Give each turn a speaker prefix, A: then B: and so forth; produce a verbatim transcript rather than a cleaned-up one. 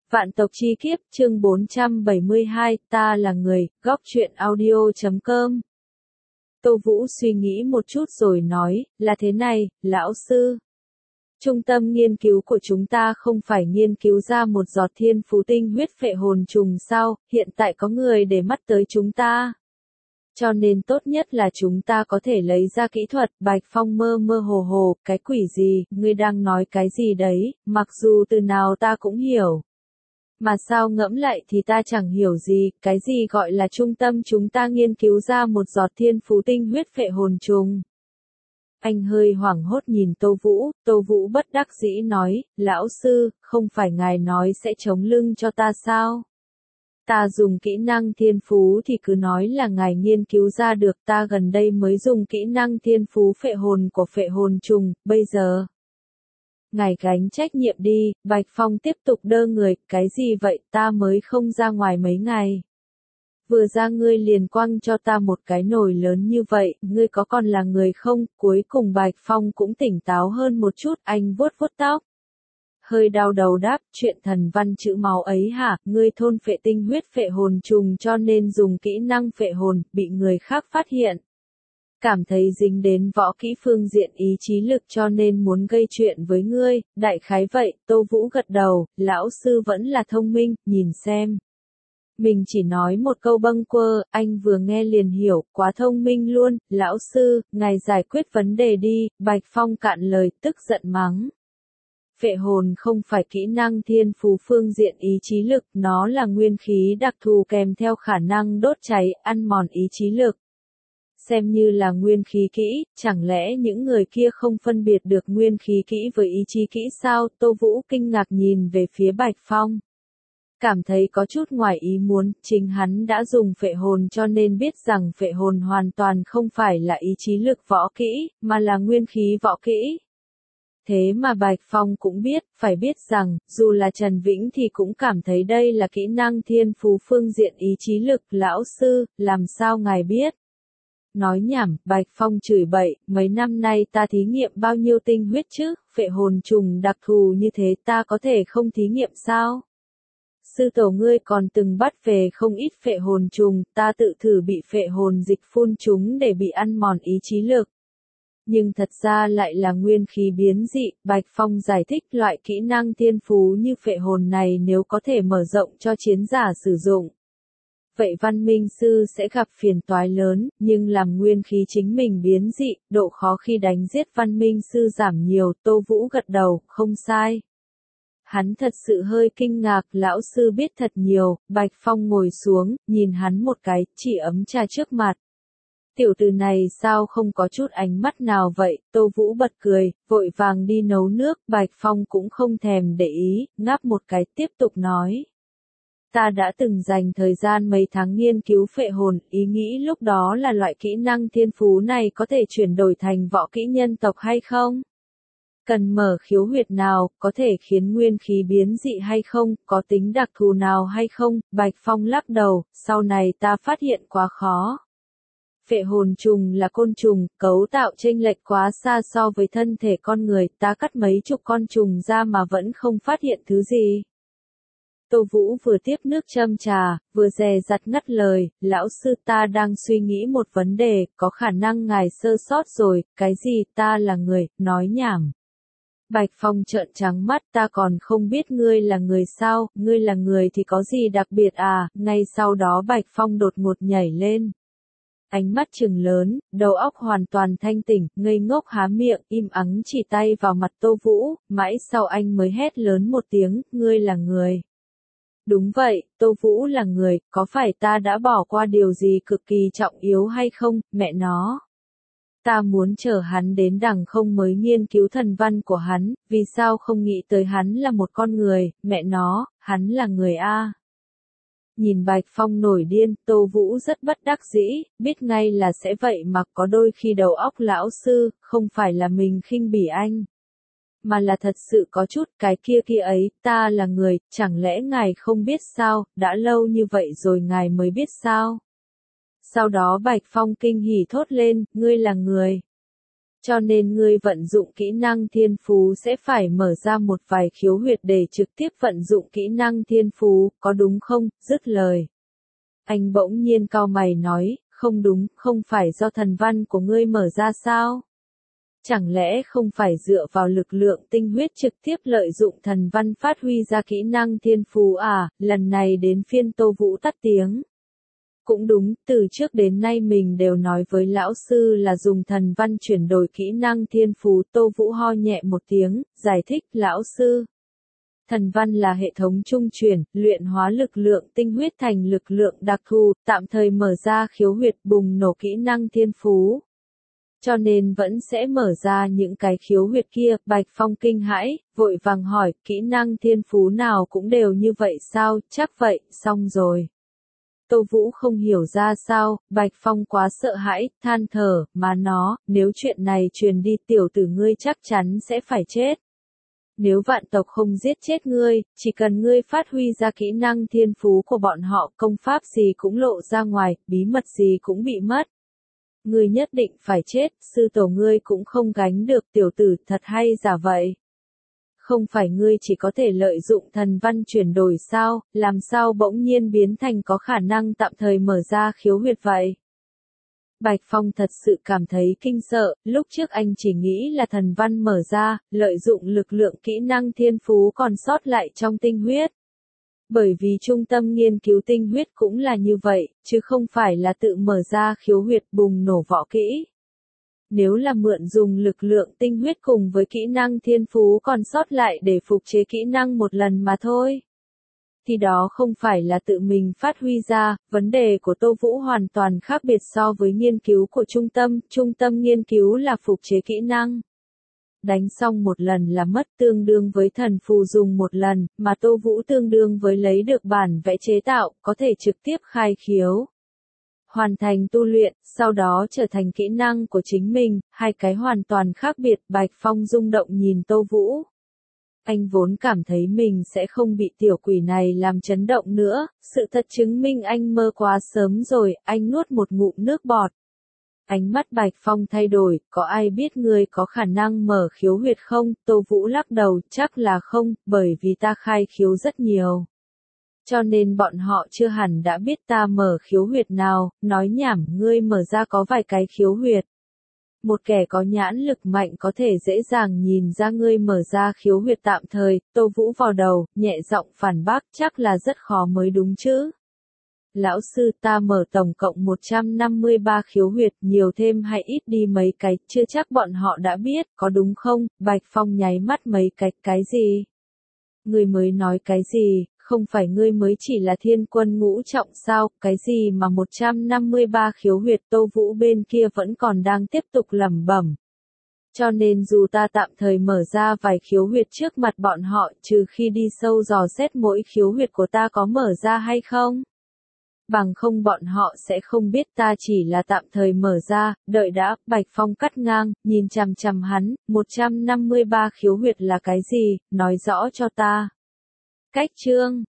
A: Vạn tộc chi kiếp, chương bốn trăm bảy mươi hai, ta là người, góc truyện audio chấm com. Tô Vũ suy nghĩ một chút rồi nói, là thế này, lão sư. Trung tâm nghiên cứu của chúng ta không phải nghiên cứu ra một giọt thiên phú tinh huyết phệ hồn trùng sao, hiện tại có người để mắt tới chúng ta. Cho nên tốt nhất là chúng ta có thể lấy ra kỹ thuật. Bạch Phong mơ mơ hồ hồ, cái quỷ gì, ngươi đang nói cái gì đấy, mặc dù từ nào ta cũng hiểu. Mà sao ngẫm lại thì ta chẳng hiểu gì, cái gì gọi là trung tâm chúng ta nghiên cứu ra một giọt thiên phú tinh huyết phệ hồn trùng. Anh hơi hoảng hốt nhìn Tô Vũ, Tô Vũ bất đắc dĩ nói, lão sư, không phải ngài nói sẽ chống lưng cho ta sao? Ta dùng kỹ năng thiên phú thì cứ nói là ngài nghiên cứu ra được, ta gần đây mới dùng kỹ năng thiên phú phệ hồn của phệ hồn trùng, bây giờ. Ngài gánh trách nhiệm đi, Bạch Phong tiếp tục đơ người, cái gì vậy, ta mới không ra ngoài mấy ngày. Vừa ra ngươi liền quăng cho ta một cái nồi lớn như vậy, ngươi có còn là người không? Cuối cùng Bạch Phong cũng tỉnh táo hơn một chút, anh vuốt vuốt tóc. Hơi đau đầu đáp, chuyện thần văn chữ máu ấy hả, ngươi thôn phệ tinh huyết phệ hồn trùng cho nên dùng kỹ năng phệ hồn, bị người khác phát hiện. Cảm thấy dính đến võ kỹ phương diện ý chí lực cho nên muốn gây chuyện với ngươi, đại khái vậy. Tô Vũ gật đầu, lão sư vẫn là thông minh, nhìn xem. Mình chỉ nói một câu bâng quơ, anh vừa nghe liền hiểu, quá thông minh luôn, lão sư, ngài giải quyết vấn đề đi. Bạch Phong cạn lời, tức giận mắng. Phệ hồn không phải kỹ năng thiên phú phương diện ý chí lực, nó là nguyên khí đặc thù kèm theo khả năng đốt cháy, ăn mòn ý chí lực. Xem như là nguyên khí kỹ, chẳng lẽ những người kia không phân biệt được nguyên khí kỹ với ý chí kỹ sao? Tô Vũ kinh ngạc nhìn về phía Bạch Phong. Cảm thấy có chút ngoài ý muốn, chính hắn đã dùng phệ hồn cho nên biết rằng phệ hồn hoàn toàn không phải là ý chí lực võ kỹ, mà là nguyên khí võ kỹ. Thế mà Bạch Phong cũng biết, phải biết rằng, dù là Trần Vĩnh thì cũng cảm thấy đây là kỹ năng thiên phú phương diện ý chí lực. Lão sư, làm sao ngài biết? Nói nhảm, Bạch Phong chửi bậy, mấy năm nay ta thí nghiệm bao nhiêu tinh huyết chứ, phệ hồn trùng đặc thù như thế ta có thể không thí nghiệm sao? Sư tổ ngươi còn từng bắt về không ít phệ hồn trùng, ta tự thử bị phệ hồn dịch phun chúng để bị ăn mòn ý chí lực. Nhưng thật ra lại là nguyên khí biến dị. Bạch Phong giải thích loại kỹ năng thiên phú như phệ hồn này nếu có thể mở rộng cho chiến giả sử dụng. Vậy văn minh sư sẽ gặp phiền toái lớn, nhưng làm nguyên khí chính mình biến dị, độ khó khi đánh giết văn minh sư giảm nhiều. Tô Vũ gật đầu, không sai. Hắn thật sự hơi kinh ngạc, lão sư biết thật nhiều. Bạch Phong ngồi xuống, nhìn hắn một cái, chỉ ấm trà trước mặt. Tiểu tử này sao không có chút ánh mắt nào vậy? Tô Vũ bật cười, vội vàng đi nấu nước. Bạch Phong cũng không thèm để ý, ngáp một cái tiếp tục nói. Ta đã từng dành thời gian mấy tháng nghiên cứu phệ hồn, ý nghĩ lúc đó là loại kỹ năng thiên phú này có thể chuyển đổi thành võ kỹ nhân tộc hay không? Cần mở khiếu huyệt nào, có thể khiến nguyên khí biến dị hay không, có tính đặc thù nào hay không? Bạch Phong lắc đầu, sau này ta phát hiện quá khó. Phệ hồn trùng là côn trùng, cấu tạo chênh lệch quá xa so với thân thể con người, ta cắt mấy chục con trùng ra mà vẫn không phát hiện thứ gì. Tô Vũ vừa tiếp nước châm trà, vừa dè dặt ngắt lời, lão sư ta đang suy nghĩ một vấn đề, có khả năng ngài sơ sót rồi, cái gì, ta là người, nói nhảm. Bạch Phong trợn trắng mắt, ta còn không biết ngươi là người sao, ngươi là người thì có gì đặc biệt à? Ngay sau đó Bạch Phong đột ngột nhảy lên. Ánh mắt trừng lớn, đầu óc hoàn toàn thanh tỉnh, ngây ngốc há miệng, im ắng chỉ tay vào mặt Tô Vũ, mãi sau anh mới hét lớn một tiếng, ngươi là người. Đúng vậy, Tô Vũ là người, có phải ta đã bỏ qua điều gì cực kỳ trọng yếu hay không, mẹ nó? Ta muốn chờ hắn đến đằng không mới nghiên cứu thần văn của hắn, vì sao không nghĩ tới hắn là một con người, mẹ nó, hắn là người a. Nhìn Bạch Phong nổi điên, Tô Vũ rất bất đắc dĩ, biết ngay là sẽ vậy mà có đôi khi đầu óc lão sư, không phải là mình khinh bỉ anh. Mà là thật sự có chút cái kia kia ấy, ta là người, chẳng lẽ ngài không biết sao, đã lâu như vậy rồi ngài mới biết sao? Sau đó Bạch Phong kinh hỉ thốt lên, ngươi là người. Cho nên ngươi vận dụng kỹ năng thiên phú sẽ phải mở ra một vài khiếu huyệt để trực tiếp vận dụng kỹ năng thiên phú, có đúng không? Dứt lời. Anh bỗng nhiên cau mày nói, không đúng, không phải do thần văn của ngươi mở ra sao? Chẳng lẽ không phải dựa vào lực lượng tinh huyết trực tiếp lợi dụng thần văn phát huy ra kỹ năng thiên phú à? Lần này đến phiên Tô Vũ tắt tiếng. Cũng đúng, từ trước đến nay mình đều nói với lão sư là dùng thần văn chuyển đổi kỹ năng thiên phú. Tô Vũ ho nhẹ một tiếng, giải thích, lão sư. Thần văn là hệ thống trung chuyển, luyện hóa lực lượng tinh huyết thành lực lượng đặc thù, tạm thời mở ra khiếu huyệt bùng nổ kỹ năng thiên phú. Cho nên vẫn sẽ mở ra những cái khiếu huyệt kia. Bạch Phong kinh hãi, vội vàng hỏi, kỹ năng thiên phú nào cũng đều như vậy sao? Chắc vậy, xong rồi. Tô Vũ không hiểu ra sao, Bạch Phong quá sợ hãi, than thở, mà nó, nếu chuyện này truyền đi tiểu tử ngươi chắc chắn sẽ phải chết. Nếu vạn tộc không giết chết ngươi, chỉ cần ngươi phát huy ra kỹ năng thiên phú của bọn họ, công pháp gì cũng lộ ra ngoài, bí mật gì cũng bị mất. Ngươi nhất định phải chết, sư tổ ngươi cũng không gánh được. Tiểu tử, thật hay giả vậy? Không phải ngươi chỉ có thể lợi dụng thần văn chuyển đổi sao, làm sao bỗng nhiên biến thành có khả năng tạm thời mở ra khiếu huyệt vậy? Bạch Phong thật sự cảm thấy kinh sợ, lúc trước anh chỉ nghĩ là thần văn mở ra, lợi dụng lực lượng kỹ năng thiên phú còn sót lại trong tinh huyết. Bởi vì trung tâm nghiên cứu tinh huyết cũng là như vậy, chứ không phải là tự mở ra khiếu huyệt bùng nổ võ kỹ. Nếu là mượn dùng lực lượng tinh huyết cùng với kỹ năng thiên phú còn sót lại để phục chế kỹ năng một lần mà thôi, thì đó không phải là tự mình phát huy ra. Vấn đề của Tô Vũ hoàn toàn khác biệt so với nghiên cứu của trung tâm. Trung tâm nghiên cứu là phục chế kỹ năng. Đánh xong một lần là mất, tương đương với thần phù dùng một lần, mà Tô Vũ tương đương với lấy được bản vẽ chế tạo, có thể trực tiếp khai khiếu. Hoàn thành tu luyện, sau đó trở thành kỹ năng của chính mình, hai cái hoàn toàn khác biệt. Bạch Phong rung động nhìn Tô Vũ. Anh vốn cảm thấy mình sẽ không bị tiểu quỷ này làm chấn động nữa, sự thật chứng minh anh mơ quá sớm rồi. Anh nuốt một ngụm nước bọt. Ánh mắt Bạch Phong thay đổi, có ai biết ngươi có khả năng mở khiếu huyệt không? Tô Vũ lắc đầu, chắc là không, bởi vì ta khai khiếu rất nhiều. Cho nên bọn họ chưa hẳn đã biết ta mở khiếu huyệt nào. Nói nhảm, ngươi mở ra có vài cái khiếu huyệt. Một kẻ có nhãn lực mạnh có thể dễ dàng nhìn ra ngươi mở ra khiếu huyệt tạm thời. Tô Vũ vào đầu, nhẹ giọng phản bác, chắc là rất khó mới đúng chứ. Lão sư, ta mở tổng cộng một trăm năm mươi ba khiếu huyệt, nhiều thêm hay ít đi mấy cái, chưa chắc bọn họ đã biết, có đúng không? Bạch Phong nháy mắt mấy cái, cái gì? Ngươi mới nói cái gì? Không phải ngươi mới chỉ là thiên quân ngũ trọng sao? Cái gì mà một trăm năm mươi ba khiếu huyệt? Tô Vũ bên kia vẫn còn đang tiếp tục lẩm bẩm. Cho nên dù ta tạm thời mở ra vài khiếu huyệt trước mặt bọn họ, trừ khi đi sâu dò xét mỗi khiếu huyệt của ta có mở ra hay không, bằng không bọn họ sẽ không biết ta chỉ là tạm thời mở ra. Đợi đã, Bạch Phong cắt ngang, nhìn chằm chằm hắn, một trăm năm mươi ba khiếu huyệt là cái gì, nói rõ cho ta. Cách chương